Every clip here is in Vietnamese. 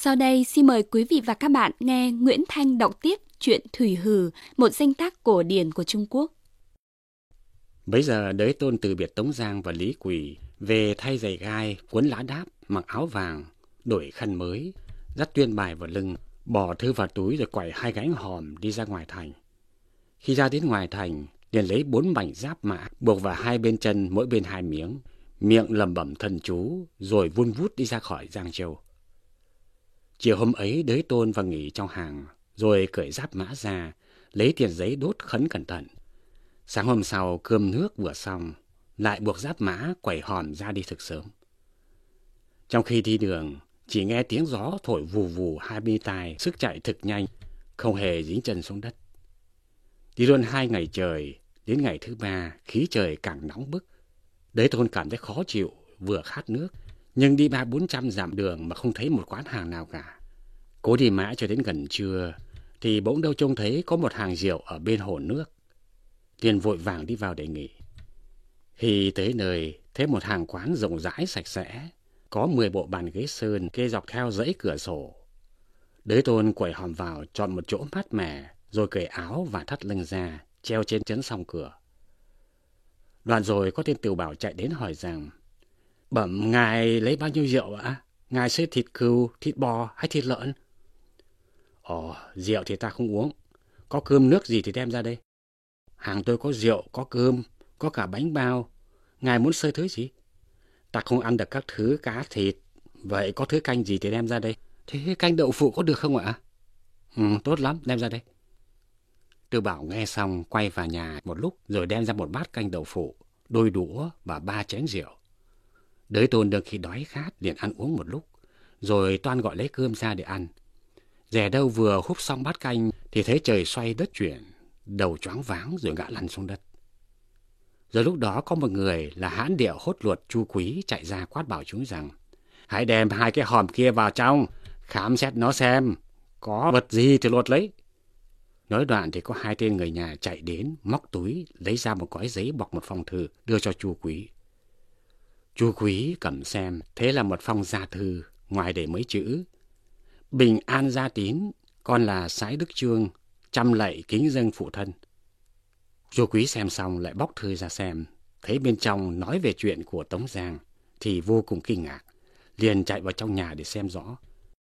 Sau đây xin mời quý vị và các bạn nghe Nguyễn Thanh đọc tiếp truyện Thủy Hử, một danh tác cổ điển của Trung Quốc. Bấy giờ Đới Tôn từ biệt Tống Giang và Lý Quỳ, về thay giày gai, quấn lá đáp, mặc áo vàng, đổi khăn mới, dắt tuyên bài vào lưng, bỏ thư vào túi rồi quẩy 2 gánh hòm đi ra ngoài thành. Khi ra đến ngoài thành, liền lấy 4 mảnh giáp mã buộc vào 2 bên chân, mỗi bên 2 miếng, miệng lẩm bẩm thần chú rồi vun vút đi ra khỏi Giang Châu. Chiều hôm ấy Đới Tôn vào nghỉ trong hàng, rồi cởi giáp mã ra, lấy tiền giấy đốt khấn cẩn thận. Sáng hôm sau cơm nước vừa xong, lại buộc giáp mã quẩy hòm ra đi thực sớm. Trong khi đi đường, chỉ nghe tiếng gió thổi vù vù hai bên tai, sức chạy thực nhanh, không hề dính chân xuống đất. Đi luôn 2 ngày trời, đến ngày thứ 3 khí trời càng nóng bức. Đới Tôn cảm thấy khó chịu, vừa khát nước, nhưng đi 300-400 dặm đường mà không thấy một quán hàng nào cả. Cố đi mãi cho đến gần trưa, thì bỗng đâu trông thấy có một hàng rượu ở bên hồ nước. Liền vội vàng đi vào để nghỉ. Khi tới nơi, thấy một hàng quán rộng rãi sạch sẽ, có 10 bộ bàn ghế sơn kê dọc theo dãy cửa sổ. Đới Tôn quẩy hòm vào chọn một chỗ mát mẻ, rồi cởi áo và thắt lưng ra, treo trên chấn song cửa. Đoạn rồi có tên tửu bảo chạy đến hỏi rằng: "Bẩm ngài lấy bao nhiêu rượu ạ? Ngài xơi thịt cừu, thịt bò hay thịt lợn?" "Ồ, rượu thì ta không uống. Có cơm nước gì thì đem ra đây." "Hàng tôi có rượu, có cơm, có cả bánh bao. Ngài muốn xơi thứ gì?" "Ta không ăn được các thứ cá thịt. Vậy có thứ canh gì thì đem ra đây." "Thế canh đậu phụ có được không ạ?" Tốt lắm, đem ra đây." Tửu bảo nghe xong quay vào nhà một lúc rồi đem ra một bát canh đậu phụ, đôi đũa và 3 chén rượu. Đới Tôn được khi đói khát liền ăn uống một lúc, rồi toan gọi lấy cơm ra để ăn. Dè đâu vừa húp xong bát canh thì thấy trời xoay đất chuyển, đầu choáng váng rồi ngã lăn xuống đất. Rồi lúc đó có một người là hãn địa hốt luột Chu Quý chạy ra quát bảo chúng rằng: "Hãy đem 2 cái hòm kia vào trong, khám xét nó xem, có vật gì thì lột lấy." Nói đoạn thì có 2 tên người nhà chạy đến, móc túi, lấy ra một gói giấy bọc một phong thư, đưa cho Chu Quý. Chu Quý cầm xem, thế là một phong gia thư, ngoài để mấy chữ: "Bình an gia tín, con là Sái Đức Chương, trăm lạy kính dâng phụ thân." Chu Quý xem xong lại bóc thư ra xem, thấy bên trong nói về chuyện của Tống Giang, thì vô cùng kinh ngạc, liền chạy vào trong nhà để xem rõ.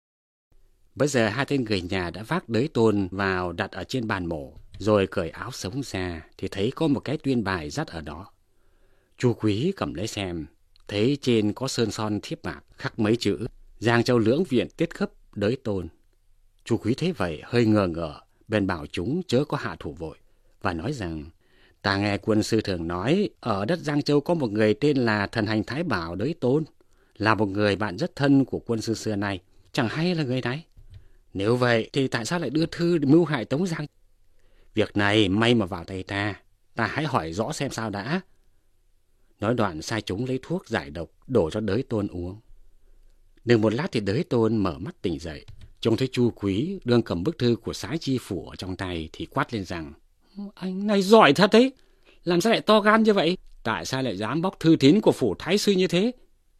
Bây giờ 2 tên người nhà đã vác Đới Tôn vào đặt ở trên bàn mổ, rồi cởi áo sống ra thì thấy có một cái tuyên bài dắt ở đó. Chu Quý cầm lấy xem, thấy trên có sơn son thiếp mạc khắc mấy chữ: "Giang Châu Lưỡng Viện tiết cấp Đới Tôn." Chu Quý thấy vậy hơi ngờ ngợ, bèn bảo chúng chớ có hạ thủ vội và nói rằng: "Ta nghe quân sư thường nói ở đất Giang Châu có một người tên là thần hành Thái Bảo Đới Tôn, là một người bạn rất thân của quân sư xưa nay, chẳng hay là người này. Nếu vậy thì tại sao lại đưa thư để mưu hại Tống Giang? Việc này may mà vào tay ta hãy hỏi rõ xem sao đã." Nói đoạn sai chúng lấy thuốc giải độc đổ cho Đới Tôn uống. Được một lát thì Đới Tôn mở mắt tỉnh dậy, trông thấy Chu Quý đương cầm bức thư của Sái Chi Phủ ở trong tay thì quát lên rằng: "Anh này giỏi thật đấy, làm sao lại to gan như vậy? Tại sao lại dám bóc thư tín của phủ thái sư như thế?"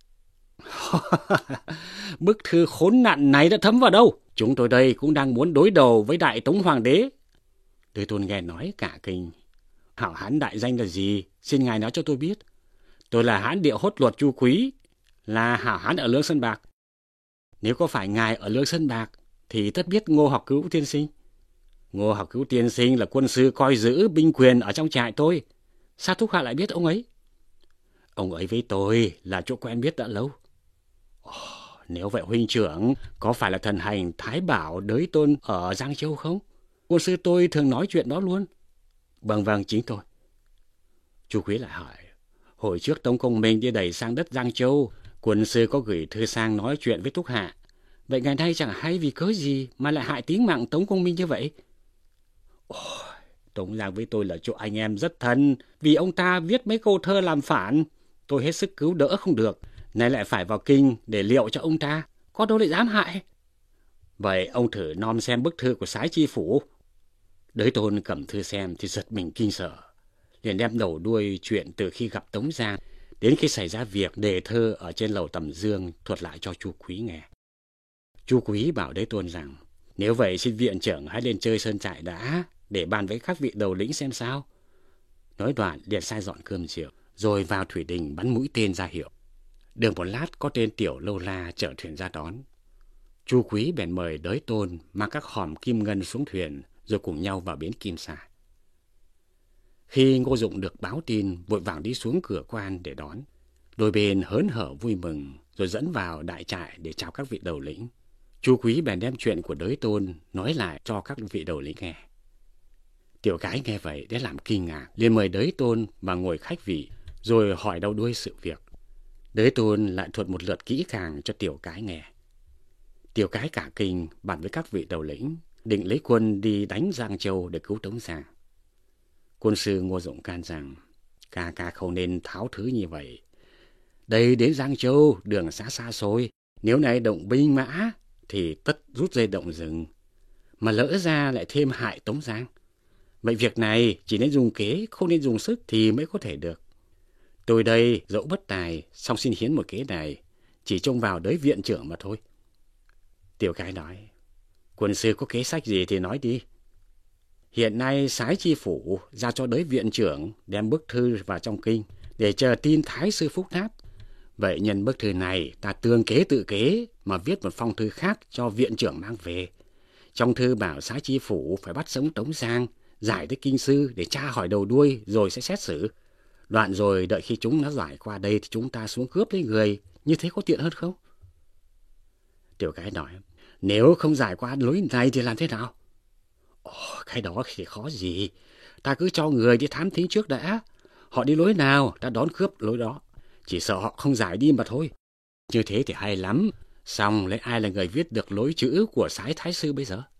"Bức thư khốn nạn này đã thấm vào đâu? Chúng tôi đây cũng đang muốn đối đầu với Đại Tống Hoàng đế." Đới Tôn nghe nói cả kinh: "Hảo hán đại danh là gì? Xin ngài nói cho tôi biết." "Tôi là hán địa hốt luật Chu Quý, là hảo hán ở Lương Sơn Bạc." "Nếu có phải ngài ở Lương Sơn Bạc thì tất biết Ngô Học Cứu tiên sinh." "Ngô Học Cứu tiên sinh là quân sư coi giữ binh quyền ở trong trại tôi. Sao thúc hạ lại biết ông ấy?" "Ông ấy với tôi là chỗ quen biết đã lâu." "Nếu vậy huynh trưởng có phải là thần hành Thái Bảo Đới Tôn ở Giang Châu không? Quân sư tôi thường nói chuyện đó luôn." Vâng, chính tôi." Chu Quý lại hỏi: "Hồi trước Tống Công Minh đi đẩy sang đất Giang Châu, quân sư có gửi thư sang nói chuyện với thúc hạ. Vậy ngày nay chẳng hay vì cớ gì mà lại hại tính mạng Tống Công Minh như vậy?" "Tống Giang với tôi là chỗ anh em rất thân, vì ông ta viết mấy câu thơ làm phản. Tôi hết sức cứu đỡ không được, nay lại phải vào kinh để liệu cho ông ta, có đâu lại dám hại." "Vậy ông thử nom xem bức thư của Sái Chi Phủ." Đới Tôn cầm thư xem thì giật mình kinh sợ, liền đem đầu đuôi chuyện từ khi gặp Tống Giang đến khi xảy ra việc đề thơ ở trên lầu Tầm Dương thuật lại cho Chu Quý nghe. Chu Quý bảo Đế Tôn rằng, nếu vậy xin viện trưởng hãy lên chơi sơn trại đã, để bàn với các vị đầu lĩnh xem sao. Nói đoạn liền sai dọn cơm rượu, rồi vào thủy đình bắn mũi tên ra hiệu. Được một lát có tên Tiểu Lâu La chở thuyền ra đón. Chu Quý bèn mời Đới Tôn mang các hòm kim ngân xuống thuyền, rồi cùng nhau vào bến Kim Sa. Khi Ngô Dụng được báo tin, vội vàng đi xuống cửa quan để đón. Đôi bên hớn hở vui mừng, rồi dẫn vào đại trại để chào các vị đầu lĩnh. Chu Quý bèn đem chuyện của Đới Tôn nói lại cho các vị đầu lĩnh nghe. Tiểu Cái nghe vậy để làm kinh ngạc, liền mời Đới Tôn và ngồi khách vị, rồi hỏi đầu đuôi sự việc. Đới Tôn lại thuật một lượt kỹ càng cho Tiểu Cái nghe. Tiểu Cái cả kinh bàn với các vị đầu lĩnh, định lấy quân đi đánh Giang Châu để cứu Tống Giang. Quân sư Ngô Dụng can rằng, ca không nên tháo thứ như vậy. Đây đến Giang Châu, đường xa xôi, nếu này động binh mã thì tất rút dây động rừng, mà lỡ ra lại thêm hại Tống Giang. Vậy việc này chỉ nên dùng kế, không nên dùng sức thì mới có thể được. Tôi đây dẫu bất tài, song xin hiến một kế này, chỉ trông vào Đới viện trưởng mà thôi. Tiểu Cái nói, quân sư có kế sách gì thì nói đi. Hiện nay Sái Chi Phủ giao cho Đới viện trưởng đem bức thư vào trong kinh để chờ tin Thái sư Phúc đáp. Vậy nhân bức thư này ta tương kế tự kế mà viết một phong thư khác cho viện trưởng mang về. Trong thư bảo Sái Chi Phủ phải bắt sống Tống Giang, giải tới kinh sư để tra hỏi đầu đuôi rồi sẽ xét xử. Đoạn rồi đợi khi chúng nó giải qua đây thì chúng ta xuống cướp lấy người, như thế có tiện hơn không? Tiểu Cái nói, nếu không giải qua lối này thì làm thế nào? Cái đó thì khó gì, ta cứ cho người đi thám thính trước đã. Họ đi lối nào, ta đón cướp lối đó. Chỉ sợ họ không giải đi mà thôi. Như thế thì hay lắm. Xong lấy ai là người viết được lối chữ của Sái Thái sư bây giờ?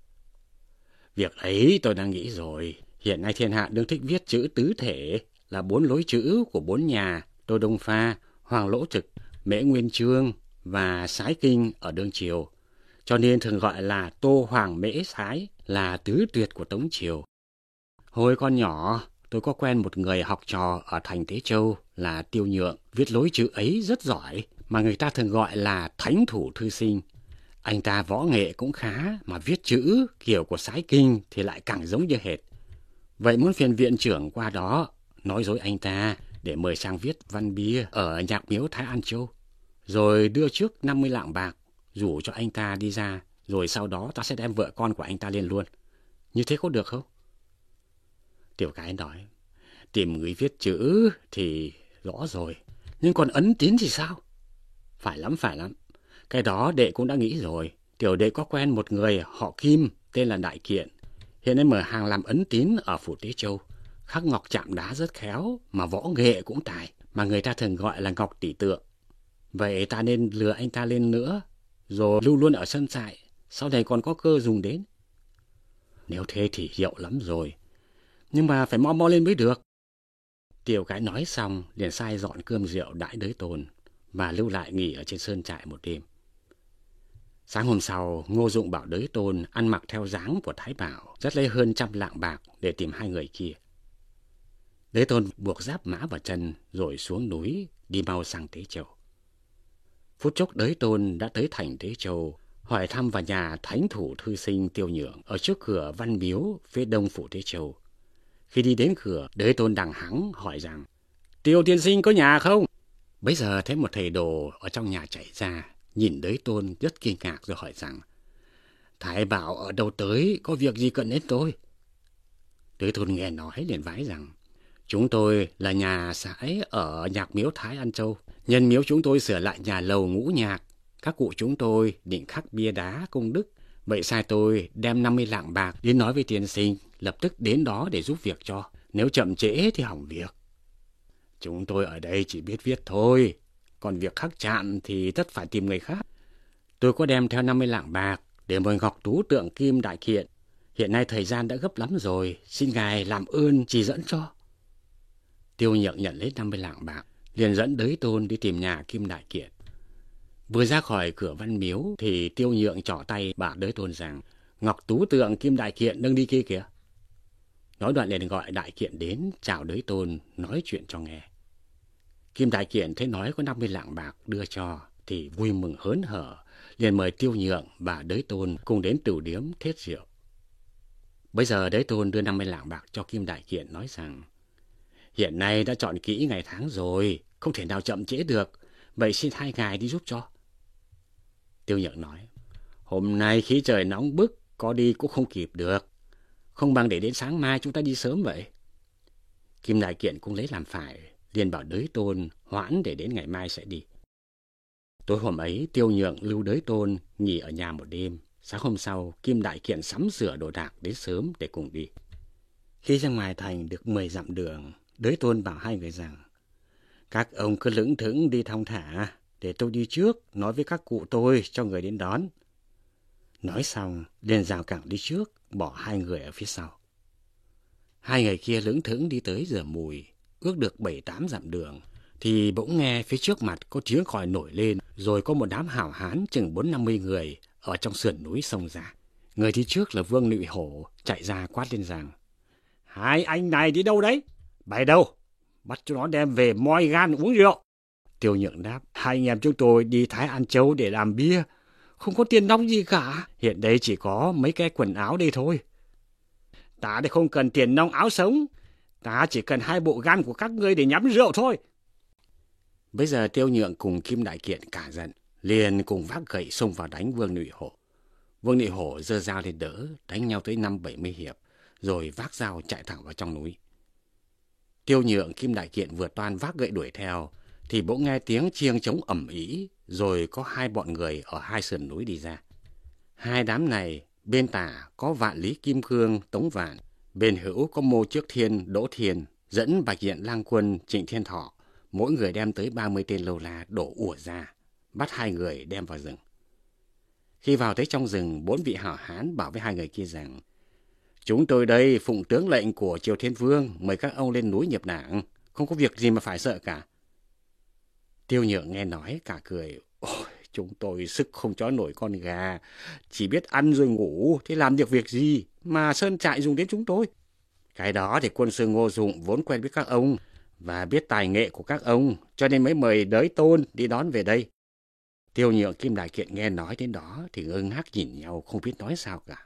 Việc ấy tôi đang nghĩ rồi. Hiện nay thiên hạ đương thích viết chữ tứ thể, là 4 lối chữ của 4 nhà Tô Đông Pha, Hoàng Lỗ Trực, Mễ Nguyên Chương và Sái Kinh ở đương triều. Cho nên thường gọi là Tô Hoàng Mễ Sái, là tứ tuyệt của Tống triều. Hồi còn nhỏ, tôi có quen một người học trò ở thành Tế Châu là Tiêu Nhượng, viết lối chữ ấy rất giỏi, mà người ta thường gọi là thánh thủ thư sinh. Anh ta võ nghệ cũng khá, mà viết chữ kiểu của Sái Kinh thì lại càng giống như hệt. Vậy muốn phiền viện trưởng qua đó, nói dối anh ta để mời sang viết văn bia ở nhạc miếu Thái An Châu, rồi đưa trước 50 lạng bạc, rủ cho anh ta đi ra, rồi sau đó ta sẽ đem vợ con của anh ta lên luôn. Như thế có được không? Tiểu Cái nói, tìm người viết chữ thì rõ rồi, nhưng còn ấn tín thì sao? Phải lắm. Cái đó đệ cũng đã nghĩ rồi. Tiểu đệ có quen một người họ Kim tên là Đại Kiện, hiện nay mở hàng làm ấn tín ở phủ Tế Châu. Khắc ngọc chạm đá rất khéo, mà võ nghệ cũng tài, mà người ta thường gọi là ngọc tỷ tượng. Vậy ta nên lừa anh ta lên nữa, rồi lưu luôn ở sân trại, sau này còn có cơ dùng đến. Nếu thế thì hiệu lắm rồi, nhưng mà phải mau lên mới được. Tiểu Cái nói xong liền sai dọn cơm rượu đãi Đới Tôn và lưu lại nghỉ ở trên sơn trại một đêm. Sáng hôm sau, Ngô Dụng bảo Đới Tôn ăn mặc theo dáng của Thái Bảo, dắt lấy hơn 100 lạng bạc để tìm hai người kia. Đới Tôn buộc giáp mã vào chân rồi xuống núi đi mau sang Tế Châu. Phút chốc Đới Tôn đã tới thành Tế Châu, hỏi thăm vào nhà thánh thủ thư sinh Tiêu Nhượng ở trước cửa Văn Miếu phía đông phủ Tế Châu. Khi đi đến cửa, Đới Tôn đằng hắng hỏi rằng, Tiêu tiên sinh có nhà không? Bấy giờ thấy một thầy đồ ở trong nhà chạy ra, nhìn Đới Tôn rất kinh ngạc rồi hỏi rằng, Thái Bảo ở đâu tới, có việc gì cần đến tôi? Đới Tôn nghe nói liền vái rằng, chúng tôi là nhà Sái ở nhạc miếu Thái An Châu. Nhân miếu chúng tôi sửa lại nhà lầu ngũ nhạc. Các cụ chúng tôi định khắc bia đá công đức. Vậy sai tôi đem 50 lạng bạc đến nói với tiên sinh, lập tức đến đó để giúp việc cho. Nếu chậm trễ thì hỏng việc. Chúng tôi ở đây chỉ biết viết thôi, còn việc khắc chạm thì tất phải tìm người khác. Tôi có đem theo 50 lạng bạc để mời Ngọc Tú Tượng Kim Đại Kiện. Hiện nay thời gian đã gấp lắm rồi, xin ngài làm ơn chỉ dẫn cho. Tiêu Nhượng nhận lấy 50 lạng bạc, liền dẫn Đới Tôn đi tìm nhà Kim Đại Kiện. Vừa ra khỏi cửa Văn Miếu thì Tiêu Nhượng trỏ tay bảo Đới Tôn rằng, Ngọc Tú Tượng Kim Đại Kiện đang đi kia kìa. Nói đoạn liền gọi Đại Kiện đến chào Đới Tôn, nói chuyện cho nghe. Kim Đại Kiện thấy nói có 50 lạng bạc đưa cho thì vui mừng hớn hở, liền mời Tiêu Nhượng và Đới Tôn cùng đến tửu điếm thết rượu. Bây giờ Đới Tôn đưa 50 lạng bạc cho Kim Đại Kiện, nói rằng: hiện nay đã chọn kỹ ngày tháng rồi, không thể nào chậm trễ được, vậy xin hai ngài đi giúp cho. Tiêu Nhượng nói: hôm nay khí trời nóng bức, có đi cũng không kịp được, không bằng để đến sáng mai chúng ta đi sớm vậy. Kim Đại Kiện cũng lấy làm phải, liền bảo Đới Tôn hoãn để đến ngày mai sẽ đi. Tối hôm ấy, Tiêu Nhượng lưu Đới Tôn nghỉ ở nhà một đêm. Sáng hôm sau, Kim Đại Kiện sắm sửa đồ đạc đến sớm để cùng đi. Khi ra ngoài thành được 10 dặm đường, Đới Tôn bảo hai người rằng: các ông cứ lững thững đi thong thả, để tôi đi trước nói với các cụ tôi cho người đến đón. Nói xong, liền rào cẳng đi trước, bỏ hai người ở phía sau. Hai người kia lững thững đi tới giờ mùi, ước được 7-8 dặm đường, thì bỗng nghe phía trước mặt có tiếng còi nổi lên, rồi có một đám hảo hán chừng 40-50 người ở trong sườn núi xông ra. Người đi trước là Vương Nụy Hổ chạy ra quát lên rằng: hai anh này đi đâu đấy? Bày đâu? Bắt cho nó đem về moi gan uống rượu. Tiêu Nhượng đáp: hai anh em chúng tôi đi Thái An Châu để làm bia, không có tiền nong gì cả, hiện đây chỉ có mấy cái quần áo đây thôi. Ta đây không cần tiền nong áo sống, ta chỉ cần 2 bộ gan của các ngươi để nhắm rượu thôi. Bây giờ Tiêu Nhượng cùng Kim Đại Kiện cả giận, liền cùng vác gậy xông vào đánh Vương Nụy Hổ. Vương Nụy Hổ giơ dao lên đỡ, đánh nhau tới 5-70 hiệp, rồi vác dao chạy thẳng vào trong núi. Tiêu Nhượng, Kim Đại Kiện vừa toan vác gậy đuổi theo, thì bỗng nghe tiếng chiêng trống ầm ĩ, rồi có 2 bọn người ở 2 sườn núi đi ra. 2 đám này, bên tả có Vạn Lý Kim Cương, Tống Vạn, bên hữu có Mô Trước Thiên, Đỗ Thiên, dẫn Bạch Diện Lang Quân, Trịnh Thiên Thọ, mỗi người đem tới 30 tên lâu la đổ ùa ra, bắt 2 người đem vào rừng. Khi vào tới trong rừng, 4 vị hảo hán bảo với 2 người kia rằng: chúng tôi đây phụng tướng lệnh của Triều Thiên Vương, mời các ông lên núi nhập nảng, không có việc gì mà phải sợ cả. Tiêu Nhượng nghe nói cả cười: ôi, chúng tôi sức không chó nổi con gà, chỉ biết ăn rồi ngủ, thế làm được việc gì mà sơn trại dùng đến chúng tôi. Cái đó thì quân sư Ngô Dụng vốn quen với các ông và biết tài nghệ của các ông, cho nên mới mời Đới Tôn đi đón về đây. Tiêu Nhượng, Kim Đại Kiện nghe nói đến đó thì ngơ ngác nhìn nhau, không biết nói sao cả.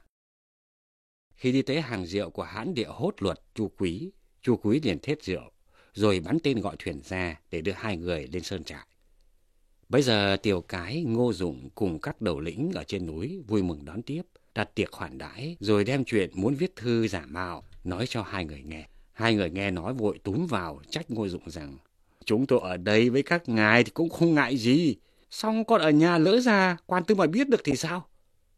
Khi đi tới hàng rượu của hán địa Hốt Luật Chu Quý liền thết rượu, rồi bắn tên gọi thuyền ra để đưa 2 người lên sơn trại. Bây giờ Tiểu Cái, Ngô Dụng cùng các đầu lĩnh ở trên núi vui mừng đón tiếp, đặt tiệc khoản đãi, rồi đem chuyện muốn viết thư giả mạo nói cho 2 người nghe. 2 người nghe nói vội túm vào trách Ngô Dụng rằng: chúng tôi ở đây với các ngài thì cũng không ngại gì, xong còn ở nhà lỡ ra quan tư mà biết được thì sao?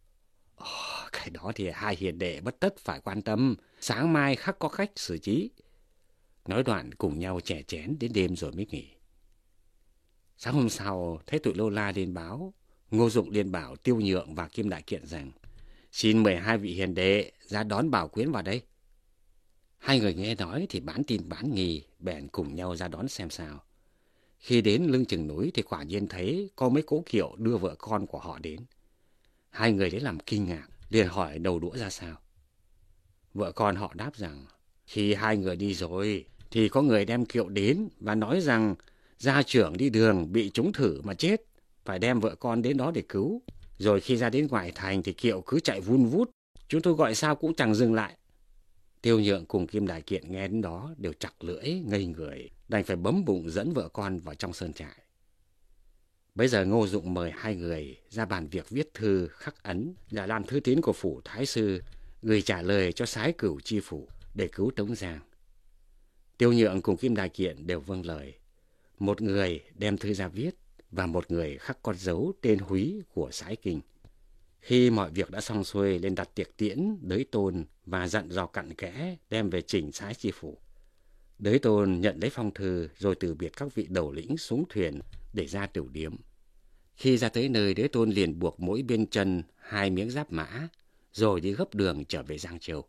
Cái đó thì 2 hiền đệ bất tất phải quan tâm, sáng mai khắc có cách xử trí. Nói đoạn cùng nhau chè chén đến đêm rồi mới nghỉ. Sáng hôm sau thấy tụi lâu la đến báo, Ngô Dụng liền bảo Tiêu Nhượng và Kim Đại Kiện rằng: xin mời 2 vị hiền đệ ra đón Bảo Quyến vào đây. 2 người nghe nói thì bán tin bán nghi, bèn cùng nhau ra đón xem sao. Khi đến lưng chừng núi thì quả nhiên thấy có mấy cố kiệu đưa vợ con của họ đến. 2 người đấy làm kinh ngạc, liền hỏi đầu đũa ra sao. Vợ con họ đáp rằng: khi 2 người đi rồi thì có người đem kiệu đến và nói rằng gia trưởng đi đường bị trúng thử mà chết, phải đem vợ con đến đó để cứu. Rồi khi ra đến ngoài thành thì kiệu cứ chạy vun vút, chúng tôi gọi sao cũng chẳng dừng lại. Tiêu Nhượng cùng Kim Đại Kiện nghe đến đó đều chặt lưỡi ngây người, đành phải bấm bụng dẫn vợ con vào trong sơn trại. Bây giờ Ngô Dụng mời 2 người ra bàn việc viết thư khắc ấn và làm thư tín của phủ thái sư, gửi trả lời cho Sái Cửu chi phủ để cứu Tống Giang. Tiêu Nhượng cùng Kim Đại Kiện đều vâng lời. Một người đem thư ra viết và một người khắc con dấu tên Húy của Sái Kinh. Khi mọi việc đã xong xuôi, lên đặt tiệc tiễn Đới Tôn và dặn dò cặn kẽ đem về trình Sái chi phủ. Đới Tôn nhận lấy phong thư rồi từ biệt các vị đầu lĩnh xuống thuyền để ra tửu điếm. Khi ra tới nơi, Đới Tôn liền buộc mỗi bên chân 2 miếng giáp mã, rồi đi gấp đường trở về Giang Châu.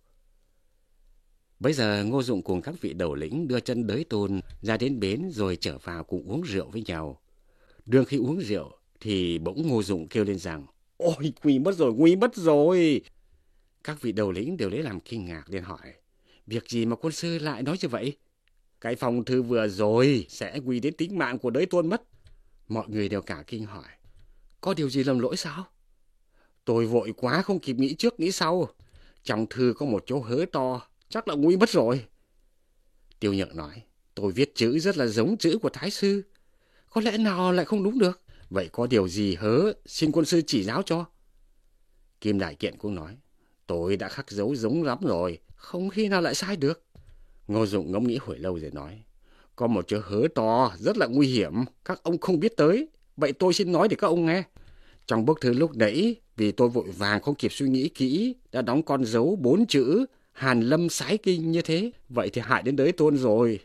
Bây giờ Ngô Dụng cùng các vị đầu lĩnh đưa chân Đới Tôn ra đến bến rồi trở vào cùng uống rượu với nhau. Đương khi uống rượu thì bỗng Ngô Dụng kêu lên rằng: ôi, nguy mất rồi. Các vị đầu lĩnh đều lấy làm kinh ngạc, liền hỏi: việc gì mà quân sư lại nói như vậy? Cái phong thư vừa rồi sẽ nguy đến tính mạng của Đới Tôn mất. Mọi người đều cả kinh hỏi: Có điều gì lầm lỗi sao? Tôi vội quá không kịp nghĩ trước nghĩ sau. Trong thư có một chỗ hớ to, chắc là nguy mất rồi. Tiêu Nhượng nói, tôi viết chữ rất là giống chữ của Thái sư. Có lẽ nào lại không đúng được? Vậy có điều gì hớ, xin quân sư chỉ giáo cho. Kim Đại Kiện cũng nói, tôi đã khắc dấu giống lắm rồi, không khi nào lại sai được. Ngô Dụng ngẫm nghĩ hồi lâu rồi nói, có một chữ hớ to, rất là nguy hiểm, các ông không biết tới. Vậy tôi xin nói để các ông nghe. Trong bức thư lúc nãy, vì tôi vội vàng không kịp suy nghĩ kỹ, đã đóng con dấu 4 chữ Hàn Lâm Sái Kinh như thế. Vậy thì hại đến đới tôn rồi.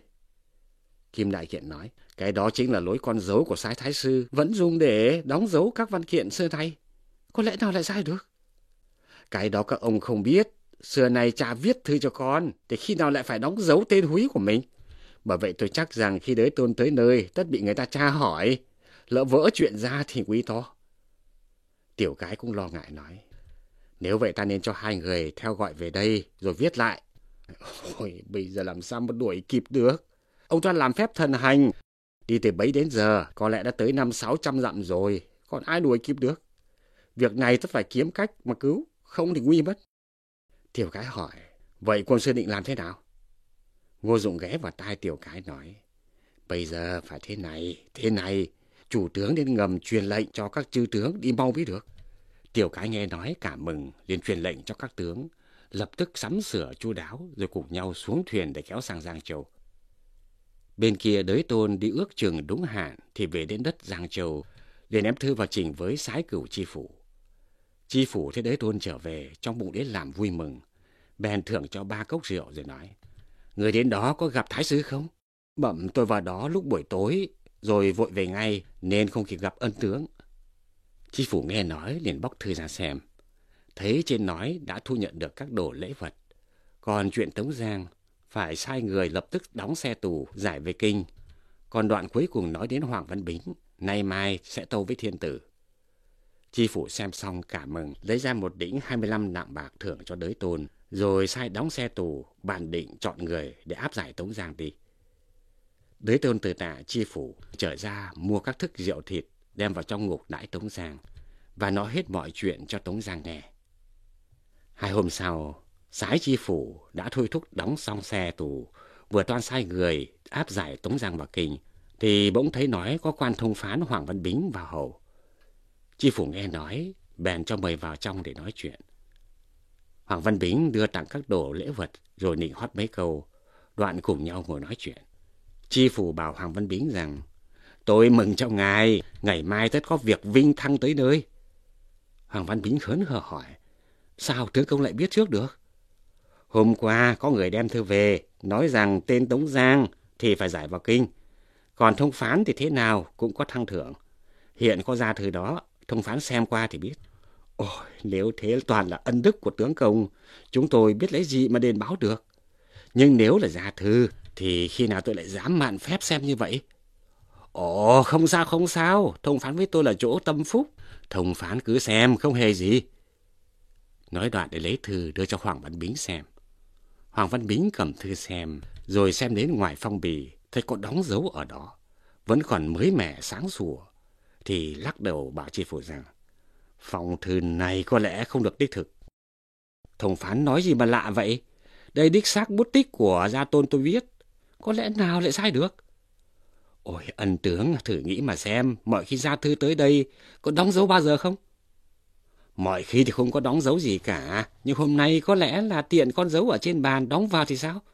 Kim Đại Kiện nói, cái đó chính là lối con dấu của Sái Thái Sư, vẫn dùng để đóng dấu các văn kiện xưa nay. Có lẽ nào lại sai được? Cái đó các ông không biết. Xưa này cha viết thư cho con, thì khi nào lại phải đóng dấu tên húy của mình? Bởi vậy tôi chắc rằng khi đới tôn tới nơi, tất bị người ta tra hỏi. Lỡ vỡ chuyện ra thì quý to. Tiểu Cái cũng lo ngại nói, nếu vậy ta nên cho 2 người theo gọi về đây rồi viết lại. Ôi, bây giờ làm sao mà đuổi kịp được? Ông ta làm phép thần hành, đi từ bấy đến giờ có lẽ đã tới 500-600 dặm rồi, còn ai đuổi kịp được? Việc này tất phải kiếm cách mà cứu, không thì nguy mất. Tiểu Cái hỏi, vậy quân sư định làm thế nào? Ngô Dụng ghé vào tai Tiểu Cái nói, bây giờ phải thế này, chủ tướng nên ngầm truyền lệnh cho các chư tướng đi mau mới được. Tiểu Cái nghe nói cảm mừng, liền truyền lệnh cho các tướng lập tức sắm sửa chu đáo rồi cùng nhau xuống thuyền để kéo sang Giang Châu. Bên kia đới tôn đi ước chừng đúng hạn thì về đến đất Giang Châu, liền ném thư vào trình với Sái Cửu chi phủ. Chi phủ thấy đới tôn trở về, trong bụng đến làm vui mừng, bèn thưởng cho 3 cốc rượu rồi nói, người đến đó có gặp Thái sư không? Bẩm tôi vào đó lúc buổi tối, rồi vội về ngay nên không kịp gặp ân tướng. Chi phủ nghe nói liền bóc thư ra xem, thấy trên nói đã thu nhận được các đồ lễ vật, còn chuyện Tống Giang phải sai người lập tức đóng xe tù giải về kinh. Còn đoạn cuối cùng nói đến Hoàng Văn Bính, nay mai sẽ tâu với thiên tử. Chi phủ xem xong cảm mừng, lấy ra một đĩnh 25 nạm bạc thưởng cho đới tôn, rồi sai đóng xe tù, bàn định chọn người để áp giải Tống Giang đi. Đới tôn từ tạ chi phủ trở ra mua các thức rượu thịt đem vào trong ngục đãi Tống Giang và nói hết mọi chuyện cho Tống Giang nghe. 2 hôm sau, Sái chi phủ đã thôi thúc đóng xong xe tù, vừa toan sai người áp giải Tống Giang vào kinh, thì bỗng thấy nói có quan thông phán Hoàng Văn Bính vào hầu. Chi phủ nghe nói, bèn cho mời vào trong để nói chuyện. Hoàng Văn Bính đưa tặng các đồ lễ vật rồi nịnh hót mấy câu, đoạn cùng nhau ngồi nói chuyện. Chi phủ bảo Hoàng Văn Bính rằng, tôi mừng cho ngài, ngày mai tất có việc vinh thăng tới nơi. Hoàng Văn Bính hớn hở hỏi, sao tướng công lại biết trước được? Hôm qua có người đem thư về, nói rằng tên Tống Giang thì phải giải vào kinh, còn thông phán thì thế nào cũng có thăng thưởng. Hiện có ra thư đó, thông phán xem qua thì biết. Ôi, nếu thế toàn là ân đức của tướng công, chúng tôi biết lấy gì mà đền báo được. Nhưng nếu là ra thư, thì khi nào tôi lại dám mạn phép xem như vậy? Ồ, không sao, thông phán với tôi là chỗ tâm phúc. Thông phán cứ xem, không hề gì. Nói đoạn để lấy thư đưa cho Hoàng Văn Bính xem. Hoàng Văn Bính cầm thư xem, rồi xem đến ngoài phong bì, thấy có đóng dấu ở đó, vẫn còn mới mẻ sáng sủa, thì lắc đầu bảo chi phủ rằng, phong thư này có lẽ không được đích thực. Thông phán nói gì mà lạ vậy? Đây đích xác bút tích của gia tôn tôi viết, có lẽ nào lại sai được? Ôi, ân tướng thử nghĩ mà xem, mọi khi ra thư tới đây có đóng dấu bao giờ không? Mọi khi thì không có đóng dấu gì cả, nhưng hôm nay có lẽ là tiện con dấu ở trên bàn đóng vào thì sao?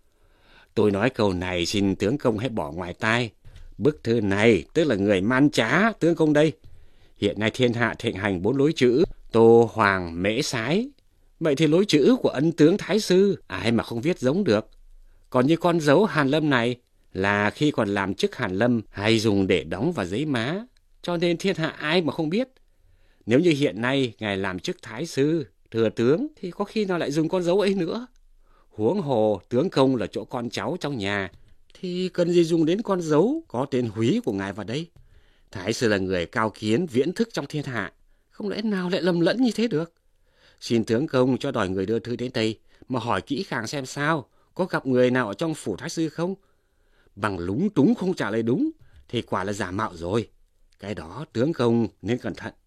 Tôi nói câu này xin tướng công hãy bỏ ngoài tai. Bức thư này tức là người man trá tướng công đây. Hiện nay thiên hạ thịnh hành 4 lối chữ, Tô, Hoàng, Mễ, Sái. Vậy thì lối chữ của ân tướng Thái sư ai mà không viết giống được. Còn như con dấu Hàn Lâm này là khi còn làm chức Hàn Lâm hay dùng để đóng vào giấy má, cho nên thiên hạ ai mà không biết. Nếu như hiện nay ngài làm chức Thái sư, thừa tướng thì có khi nào lại dùng con dấu ấy nữa. Huống hồ tướng công là chỗ con cháu trong nhà, thì cần gì dùng đến con dấu có tên húy của ngài vào đây. Thái sư là người cao kiến viễn thức trong thiên hạ, không lẽ nào lại lầm lẫn như thế được. Xin tướng công cho đòi người đưa thư đến đây mà hỏi kỹ càng xem sao, có gặp người nào ở trong phủ Thái sư không. Bằng lúng túng không trả lời đúng thì quả là giả mạo rồi. Cái đó tướng công nên cẩn thận.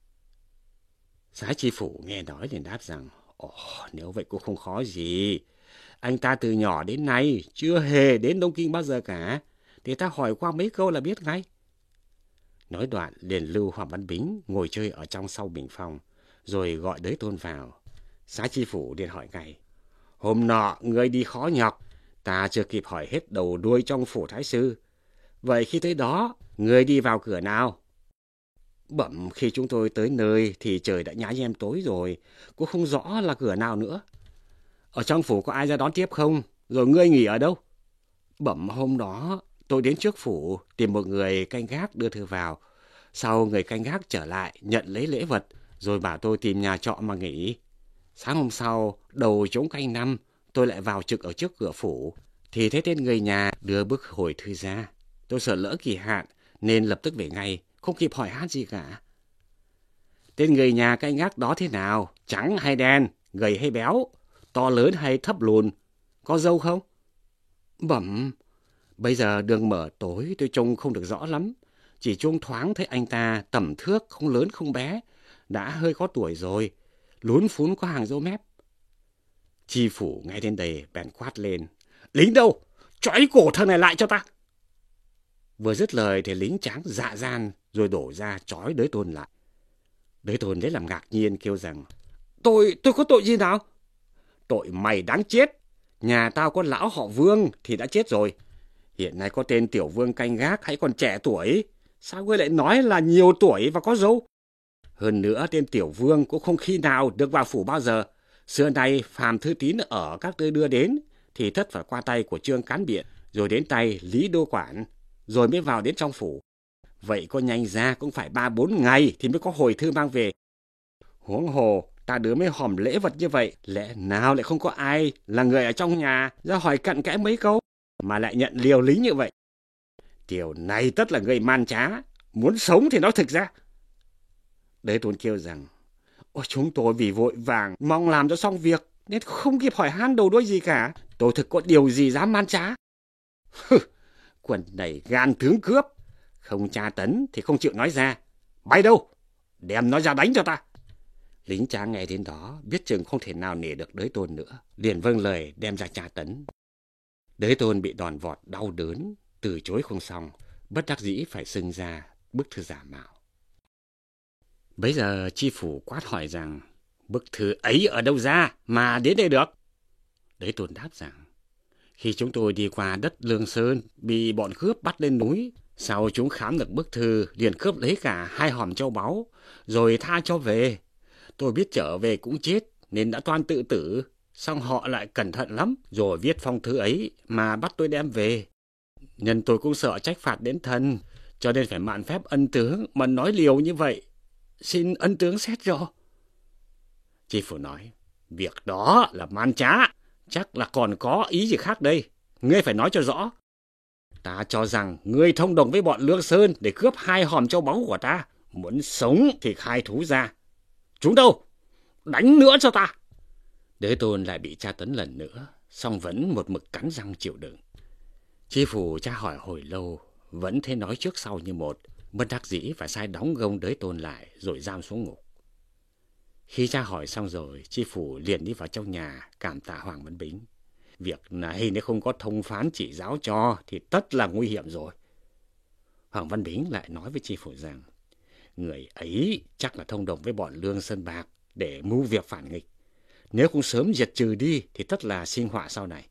Xá chi phủ nghe nói liền đáp rằng, nếu vậy cũng không khó gì. Anh ta từ nhỏ đến nay chưa hề đến Đông Kinh bao giờ cả. Thì ta hỏi qua mấy câu là biết ngay. Nói đoạn liền lưu Hoàng Văn Bính ngồi chơi ở trong sau bình phong, rồi gọi Đới Tôn vào. Xá chi phủ liền hỏi ngay, hôm nọ người đi khó nhọc, ta chưa kịp hỏi hết đầu đuôi trong phủ thái sư. Vậy khi tới đó, người đi vào cửa nào? Bẩm khi chúng tôi tới nơi thì trời đã nhá nhem tối rồi, cũng không rõ là cửa nào nữa. Ở trong phủ có ai ra đón tiếp không? Rồi ngươi nghỉ ở đâu? Bẩm hôm đó tôi đến trước phủ tìm một người canh gác đưa thư vào. Sau người canh gác trở lại nhận lấy lễ vật, rồi bảo tôi tìm nhà trọ mà nghỉ. Sáng hôm sau, đầu trống canh 5, tôi lại vào trực ở trước cửa phủ, thì thấy tên người nhà đưa bức hồi thư ra. Tôi sợ lỡ kỳ hạn nên lập tức về ngay, không kịp hỏi han gì cả. Tên người nhà canh gác đó thế nào? Trắng hay đen? Gầy hay béo? To lớn hay thấp lùn? Có râu không? Bẩm, bây giờ đường mở tối tôi trông không được rõ lắm. Chỉ trông thoáng thấy anh ta tầm thước, không lớn không bé, đã hơi có tuổi rồi, lún phún có hàng râu mép. Chi phủ nghe đến đây bèn quát lên, lính đâu? Trói cổ thằng này lại cho ta. Vừa dứt lời thì lính tráng dạ gian rồi đổ ra trói Đới Tôn lại. Đới Tôn rất làm ngạc nhiên kêu rằng, tôi có tội gì nào? Tội mày đáng chết. Nhà tao có lão họ Vương thì đã chết rồi. Hiện nay có tên tiểu vương canh gác hãy còn trẻ tuổi. Sao ngươi lại nói là nhiều tuổi và có dâu? Hơn nữa tên tiểu vương cũng không khi nào được vào phủ bao giờ. Xưa nay phàm thư tín ở các nơi đưa đến thì thất phải qua tay của Trương Cán Biện, rồi đến tay Lý Đô Quản, rồi mới vào đến trong phủ. Vậy có nhanh ra cũng phải 3-4 ngày thì mới có hồi thư mang về. Huống hồ ta đứa mới hòm lễ vật như vậy, lẽ nào lại không có ai là người ở trong nhà ra hỏi cặn kẽ mấy câu mà lại nhận liều lính như vậy? Điều này tất là người man trá, muốn sống thì nói thực ra. Đới Tôn kêu rằng, chúng tôi vì vội vàng mong làm cho xong việc nên không kịp hỏi han đầu đuôi gì cả. Tôi thực có điều gì dám man trá. Quần này gan tướng cướp, không tra tấn thì không chịu nói ra. Bay đâu? Đem nó ra đánh cho ta. Lính tráng nghe đến đó biết chừng không thể nào nể được Đới Tôn nữa, liền vâng lời đem ra tra tấn. Đới Tôn bị đòn vọt đau đớn, từ chối không xong, bất đắc dĩ phải xưng ra bức thư giả mạo. Bấy giờ chi phủ quát hỏi rằng, bức thư ấy ở đâu ra mà đến đây được? Đới Tôn đáp rằng, khi chúng tôi đi qua đất Lương Sơn bị bọn cướp bắt lên núi, sau chúng khám được bức thư liền cướp lấy cả 2 hòm châu báu rồi tha cho về. Tôi biết trở về cũng chết nên đã toan tự tử, xong họ lại cẩn thận lắm rồi viết phong thư ấy mà bắt tôi đem về. Nhân tôi cũng sợ trách phạt đến thần, cho nên phải mạn phép ân tướng mà nói liều như vậy. Xin ân tướng xét cho. Chi phủ nói, việc đó là man trá, chắc là còn có ý gì khác đây. Ngươi phải nói cho rõ. Ta cho rằng ngươi thông đồng với bọn Lương Sơn để cướp 2 hòm châu báu của ta. Muốn sống thì khai thú ra. Chúng đâu? Đánh nữa cho ta. Đới Tôn lại bị tra tấn lần nữa, song vẫn một mực cắn răng chịu đựng. Chi phủ tra hỏi hồi lâu, vẫn thế nói trước sau như một, bất đắc dĩ phải sai đóng gông Đới Tôn lại rồi giam xuống ngục. Khi tra hỏi xong rồi, chi phủ liền đi vào trong nhà cảm tạ Hoàng Văn Bính. Việc này nếu không có thông phán chỉ giáo cho thì tất là nguy hiểm rồi. Hoàng Văn Bính lại nói với chi phủ rằng, người ấy chắc là thông đồng với bọn Lương Sơn Bạc để mưu việc phản nghịch. Nếu không sớm diệt trừ đi thì tất là sinh họa sau này.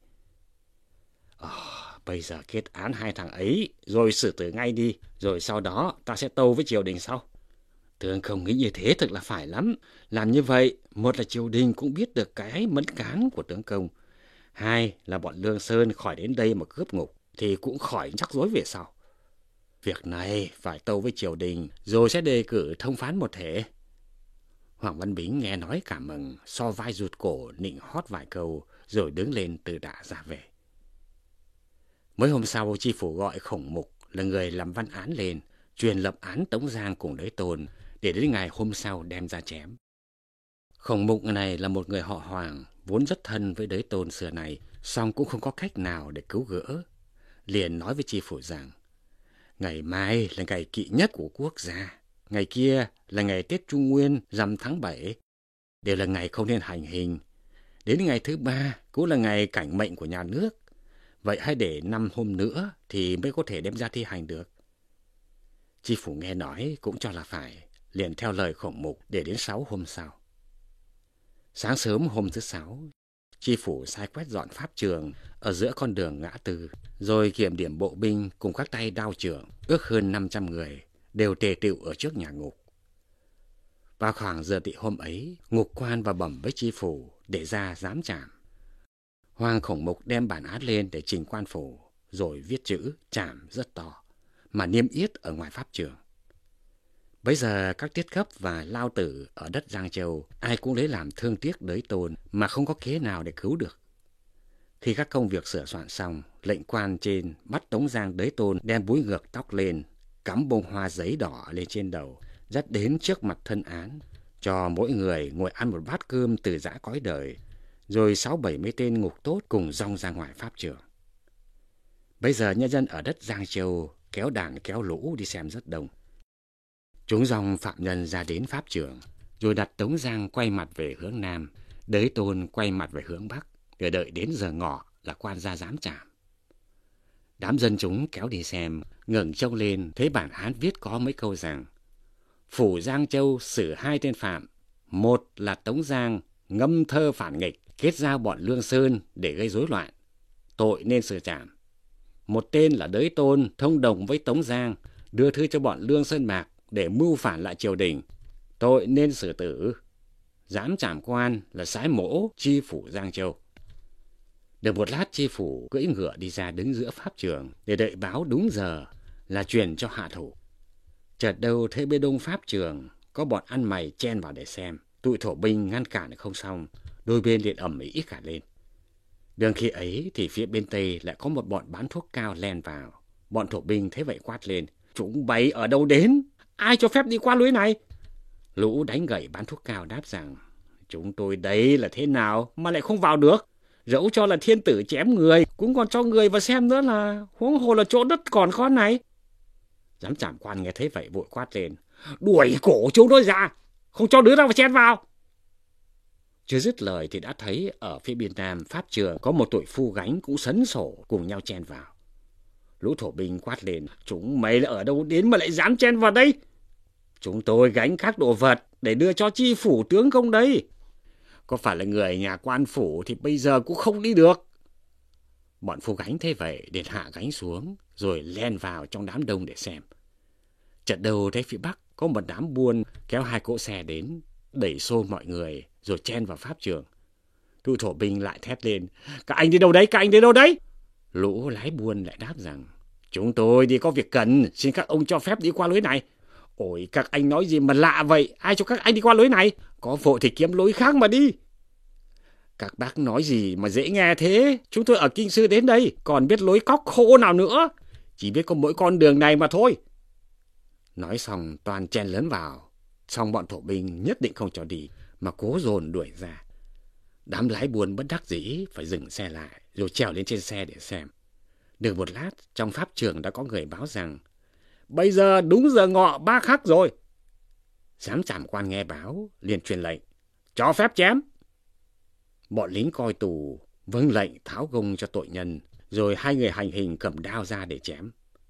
Bây giờ kết án 2 thằng ấy rồi xử tử ngay đi, rồi sau đó ta sẽ tâu với triều đình sau. Tướng không nghĩ như thế thật là phải lắm. Làm như vậy, một là triều đình cũng biết được cái mẫn cán của tướng công. 2 là bọn Lương Sơn khỏi đến đây mà cướp ngục thì cũng khỏi rắc rối về sau. Việc này phải tâu với triều đình rồi sẽ đề cử thông phán một thể. Hoàng Văn Bính nghe nói cảm mừng, so vai rụt cổ nịnh hót vài câu rồi đứng lên từ đả ra về. Mới hôm sau, chi phủ gọi Khổng Mục là người làm văn án lên, truyền lập án Tống Giang cùng Đới Tôn để đến ngày hôm sau đem ra chém. Khổng Mục này là một người họ Hoàng, vốn rất thân với Đới Tôn xưa này, song cũng không có cách nào để cứu gỡ. Liền nói với chi phủ rằng, Ngày mai là ngày kỵ nhất của quốc gia. Ngày kia là ngày Tết Trung Nguyên rằm tháng 7. Đều là ngày không nên hành hình. Đến ngày thứ 3 cũng là ngày cảnh mệnh của nhà nước. Vậy hãy để 5 hôm nữa thì mới có thể đem ra thi hành được. Tri phủ nghe nói cũng cho là phải, liền theo lời Khổng Mục để đến 6 hôm sau. Sáng sớm hôm thứ 6, tri phủ sai quét dọn pháp trường ở giữa con đường ngã tư, rồi kiểm điểm bộ binh cùng các tay đao trưởng, ước hơn 500 người, đều tề tựu ở trước nhà ngục. Vào khoảng giờ tị hôm ấy, ngục quan vào bẩm với tri phủ để ra giám trảm. Hoàng Khổng Mục đem bản án lên để trình quan phủ, rồi viết chữ trảm rất to, mà niêm yết ở ngoài pháp trường. Bấy giờ các tiết cấp và lao tử ở đất Giang Châu ai cũng lấy làm thương tiếc Đới Tôn mà không có kế nào để cứu được. Khi các công việc sửa soạn xong, lệnh quan trên bắt Tống Giang Đới Tôn đem búi ngược tóc lên, cắm bông hoa giấy đỏ lên trên đầu, dắt đến trước mặt thân án, cho mỗi người ngồi ăn một bát cơm từ giã cõi đời, rồi 60-70 tên ngục tốt cùng dong ra ngoài pháp trường. Bây giờ nhân dân ở đất Giang Châu kéo đàn kéo lũ đi xem rất đông. Chúng dòng phạm nhân ra đến pháp trường, rồi đặt Tống Giang quay mặt về hướng Nam, Đới Tôn quay mặt về hướng Bắc, để đợi đến giờ ngọ là quan ra giám trảm. Đám dân chúng kéo đi xem, ngẩng trông lên thấy bản án viết có mấy câu rằng: Phủ Giang Châu xử 2 tên phạm, một là Tống Giang ngâm thơ phản nghịch, kết giao bọn Lương Sơn để gây rối loạn, tội nên xử trảm. Một tên là Đới Tôn thông đồng với Tống Giang, đưa thư cho bọn Lương Sơn Mạc để mưu phản lại triều đình, tội nên xử tử. Giám trảm quan là Sái Mỗ, tri phủ Giang Châu. Được một lát, tri phủ cưỡi ngựa đi ra đứng giữa pháp trường để đợi báo đúng giờ là truyền cho hạ thủ. Chợt đâu thấy bên đông pháp trường có bọn ăn mày chen vào để xem. Tụi thổ binh ngăn cản không xong, đôi bên liền ầm ĩ cả lên. Đường khi ấy thì phía bên tây lại có một bọn bán thuốc cao len vào. Bọn thổ binh thấy vậy quát lên: Chúng bay ở đâu đến? Ai cho phép đi qua lối này? Lũ đánh gậy bán thuốc cao đáp rằng: Chúng tôi đấy là thế nào mà lại không vào được? Dẫu cho là thiên tử chém người cũng còn cho người vào xem nữa, là huống hồ là chỗ đất còn con này. Giám trảm quan nghe thấy vậy vội quát lên: Đuổi cổ chúng tôi ra, không cho đứa nào mà chen vào. Chưa dứt lời thì đã thấy ở phía bên nam pháp trường có một tội phu gánh cũng sấn sổ cùng nhau chen vào. Lũ thổ binh quát lên: Chúng mày là ở đâu đến mà lại dám chen vào đây? Chúng tôi gánh các đồ vật để đưa cho tri phủ tướng công đây. Có phải là người nhà quan phủ thì bây giờ cũng không đi được. Bọn phu gánh thế vậy liền hạ gánh xuống, rồi len vào trong đám đông để xem. Chợt đầu thấy phía bắc có một đám buôn kéo 2 cỗ xe đến, đẩy xô mọi người rồi chen vào pháp trường. Tụi thổ binh lại thét lên: Các anh đi đâu đấy? Các anh đi đâu đấy? Lũ lái buôn lại đáp rằng: Chúng tôi đi có việc cần, xin các ông cho phép đi qua lối này. Ôi, các anh nói gì mà lạ vậy? Ai cho các anh đi qua lối này? Có vội thì kiếm lối khác mà đi. Các bác nói gì mà dễ nghe thế? Chúng tôi ở Kinh Sư đến đây, còn biết lối cóc khô nào nữa? Chỉ biết có mỗi con đường này mà thôi. Nói xong toàn chen lấn vào, xong bọn thổ binh nhất định không cho đi, mà cố dồn đuổi ra. Đám lái buôn bất đắc dĩ phải dừng xe lại, rồi trèo lên trên xe để xem. Được một lát, trong pháp trường đã có người báo rằng: Bây giờ đúng giờ ngọ 3 khắc rồi. Giám trảm quan nghe báo liền truyền lệnh: Cho phép chém. Bọn lính coi tù vâng lệnh tháo gông cho tội nhân, rồi 2 người hành hình cầm đao ra để chém.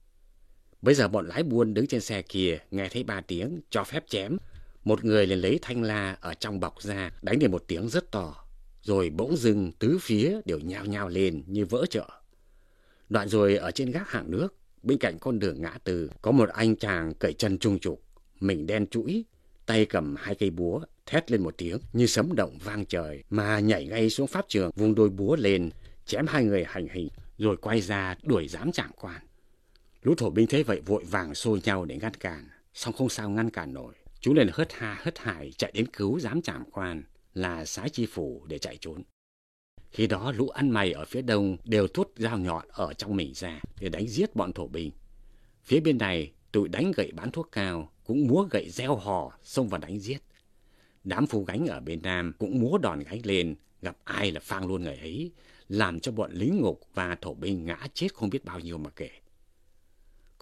Bây giờ bọn lái buôn đứng trên xe kia nghe thấy 3 tiếng cho phép chém, một người liền lấy thanh la ở trong bọc ra đánh lên một tiếng rất to, rồi bỗng dưng tứ phía đều nhao nhao lên như vỡ chợ. Đoạn rồi ở trên gác hàng nước bên cạnh con đường ngã tư có một anh chàng cởi chân trung trục, mình đen trũi, tay cầm 2 cây búa, thét lên một tiếng như sấm động vang trời, mà nhảy ngay xuống pháp trường, vung đôi búa lên chém 2 người hành hình, rồi quay ra đuổi giám trảm quan. Lũ thổ binh thấy vậy vội vàng xô nhau để ngăn cản, song không sao ngăn cản nổi. Chúng liền hớt ha hớt hải chạy đến cứu giám trảm quan là Sái tri phủ để chạy trốn. Khi đó lũ ăn mày ở phía đông đều thốt dao nhọn ở trong mình ra để đánh giết bọn thổ binh. Phía bên này tụi đánh gậy bán thuốc cao cũng múa gậy reo hò xông vào đánh giết. Đám phu gánh ở bên nam cũng múa đòn gánh lên, gặp ai là phang luôn người ấy, làm cho bọn lính ngục và thổ binh ngã chết không biết bao nhiêu mà kể.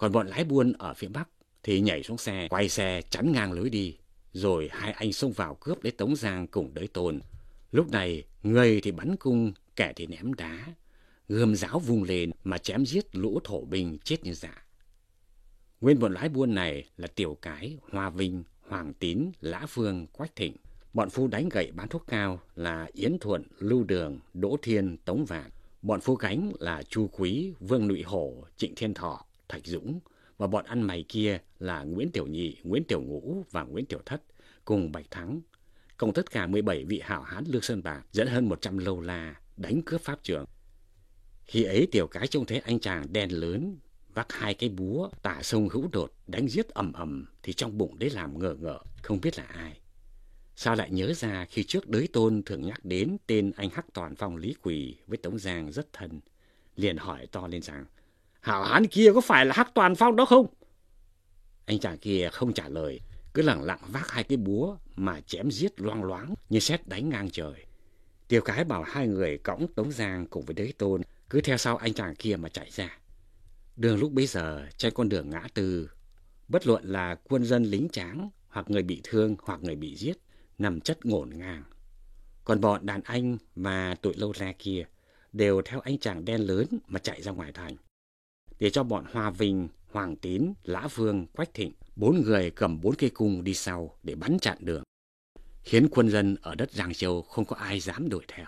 Còn bọn lái buôn ở phía Bắc thì nhảy xuống xe, quay xe chắn ngang lối đi. Rồi hai anh xông vào cướp lấy Tống Giang cùng Đới Tôn. Lúc này, người thì bắn cung, kẻ thì ném đá. Gươm giáo vung lên mà chém giết lũ thổ binh chết như dạ. Nguyên bọn lái buôn này là Tiểu Cái, Hoa Vinh, Hoàng Tín, Lã Phương, Quách Thịnh. Bọn phu đánh gậy bán thuốc cao là Yến Thuận, Lưu Đường, Đỗ Thiên, Tống Vạn. Bọn phu gánh là Chu Quý, Vương Nụy Hổ, Trịnh Thiên Thọ, Thạch Dũng. Và bọn ăn mày kia là Nguyễn Tiểu Nhị, Nguyễn Tiểu Ngũ và Nguyễn Tiểu Thất cùng Bạch Thắng. Cộng tất cả 17 vị hảo hán Lương Sơn Bạc dẫn hơn 100 lâu la đánh cướp pháp trường. Khi ấy Tiểu Cái trông thấy anh chàng đen lớn vác hai cái búa tả sông hữu đột đánh giết ầm ầm thì trong bụng đấy làm ngờ ngợ, không biết là ai. Sao lại nhớ ra khi trước Đới Tôn thường nhắc đến tên anh Hắc Toàn Phong Lý Quỳ với Tống Giang rất thân, liền hỏi to lên rằng: hảo hán kia có phải là Hắc Toàn Phong đó không? Anh chàng kia không trả lời, cứ lẳng lặng vác hai cái búa mà chém giết loang loáng như sét đánh ngang trời. Tiểu Cái bảo hai người cõng Tống Giang cùng với Đới Tôn cứ theo sau anh chàng kia mà chạy ra. Đường lúc bấy giờ trên con đường ngã tư, bất luận là quân dân lính tráng hoặc người bị thương hoặc người bị giết nằm chất ngổn ngang. Còn bọn đàn anh và tụi lâu la kia đều theo anh chàng đen lớn mà chạy ra ngoài thành, để cho bọn Hoa Vinh, Hoàng Tín, Lã Vương, Quách Thịnh 4 người cầm 4 cây cung đi sau để bắn chặn đường, khiến quân dân ở đất Giang Châu không có ai dám đuổi theo.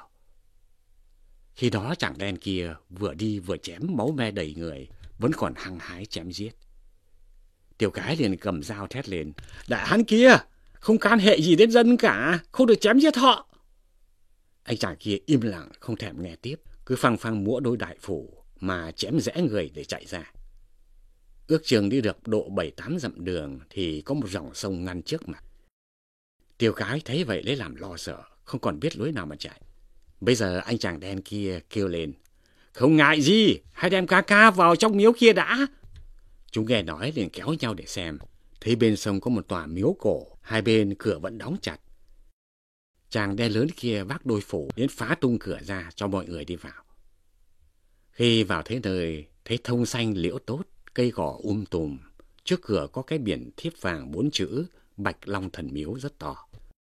Khi đó chàng đen kia vừa đi vừa chém máu me đầy người, vẫn còn hăng hái chém giết. Tiểu Cái liền cầm dao thét lên: đại hán kia không can hệ gì đến dân cả, không được chém giết họ. Anh chàng kia im lặng không thèm nghe tiếp, cứ phăng phăng múa đôi đại phủ mà chém rẽ người để chạy ra. Ước chừng đi được độ 7-8 dặm đường thì có một dòng sông ngăn trước mặt. Tiểu Cái thấy vậy lấy làm lo sợ, không còn biết lối nào mà chạy. Bây giờ anh chàng đen kia kêu lên: không ngại gì, hãy đem ca ca vào trong miếu kia đã. Chúng nghe nói liền kéo nhau để xem. Thấy bên sông có một tòa miếu cổ, hai bên cửa vẫn đóng chặt. Chàng đen lớn kia vác đôi phủ đến phá tung cửa ra cho mọi người đi vào. Khi vào thế nơi, thấy thông xanh liễu tốt, cây cỏ tùm. Trước cửa có cái biển thiếp vàng 4 chữ Bạch Long Thần Miếu rất to.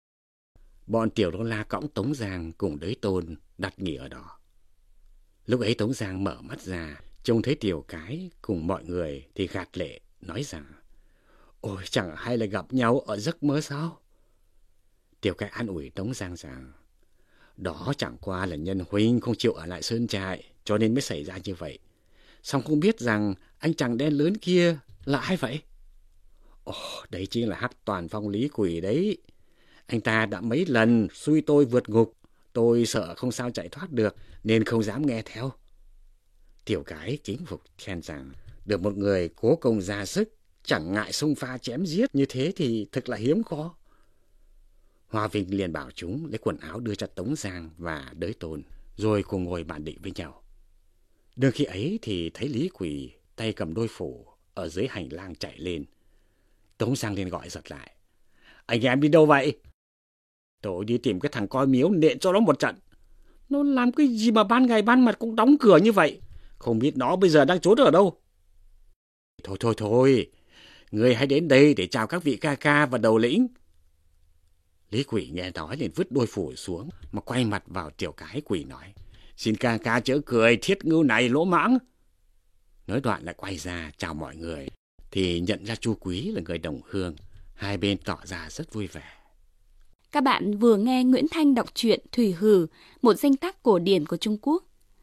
Bọn tiểu đô la cõng Tống Giang cùng Đới Tôn đặt nghỉ ở đó. Lúc ấy Tống Giang mở mắt ra, trông thấy Tiểu Cái cùng mọi người thì gạt lệ, nói rằng: ôi, chẳng hay là gặp nhau ở giấc mơ sao? Tiểu Cái an ủi Tống Giang rằng: đó chẳng qua là nhân huynh không chịu ở lại sơn trại, cho nên mới xảy ra như vậy. Song không biết rằng anh chàng đen lớn kia là ai vậy? Ồ, đấy chính là Hắc Toàn Phong Lý Quỳ đấy. Anh ta đã mấy lần xui tôi vượt ngục, tôi sợ không sao chạy thoát được nên không dám nghe theo. Tiểu Cái kính phục khen rằng: được một người cố công ra sức, chẳng ngại xông pha chém giết như thế thì thật là hiếm có. Hoa Vinh liền bảo chúng lấy quần áo đưa cho Tống Giang và Đới Tôn, rồi cùng ngồi bàn định với nhau. Đương khi ấy thì thấy Lý Quỳ tay cầm đôi phủ ở dưới hành lang chạy lên. Tống Giang liền gọi giật lại: anh em đi đâu vậy? Tôi đi tìm cái thằng coi miếu nện cho nó một trận. Nó làm cái gì mà ban ngày ban mặt cũng đóng cửa như vậy? Không biết nó bây giờ đang trốn ở đâu. Thôi, người hãy đến đây để chào các vị ca ca và đầu lĩnh. Lý Quỳ nghe nói liền vứt đôi phủ xuống mà quay mặt vào Tiểu Cái quỳ nói: xin ca ca chớ cười, thiết ngưu này lỗ mãng. Nói đoạn lại quay ra chào mọi người thì nhận ra Chu Quý là người đồng hương. Hai bên tỏ ra rất vui vẻ. Các bạn vừa nghe Nguyễn Thanh đọc truyện Thủy Hử, một danh tác cổ điển của Trung Quốc.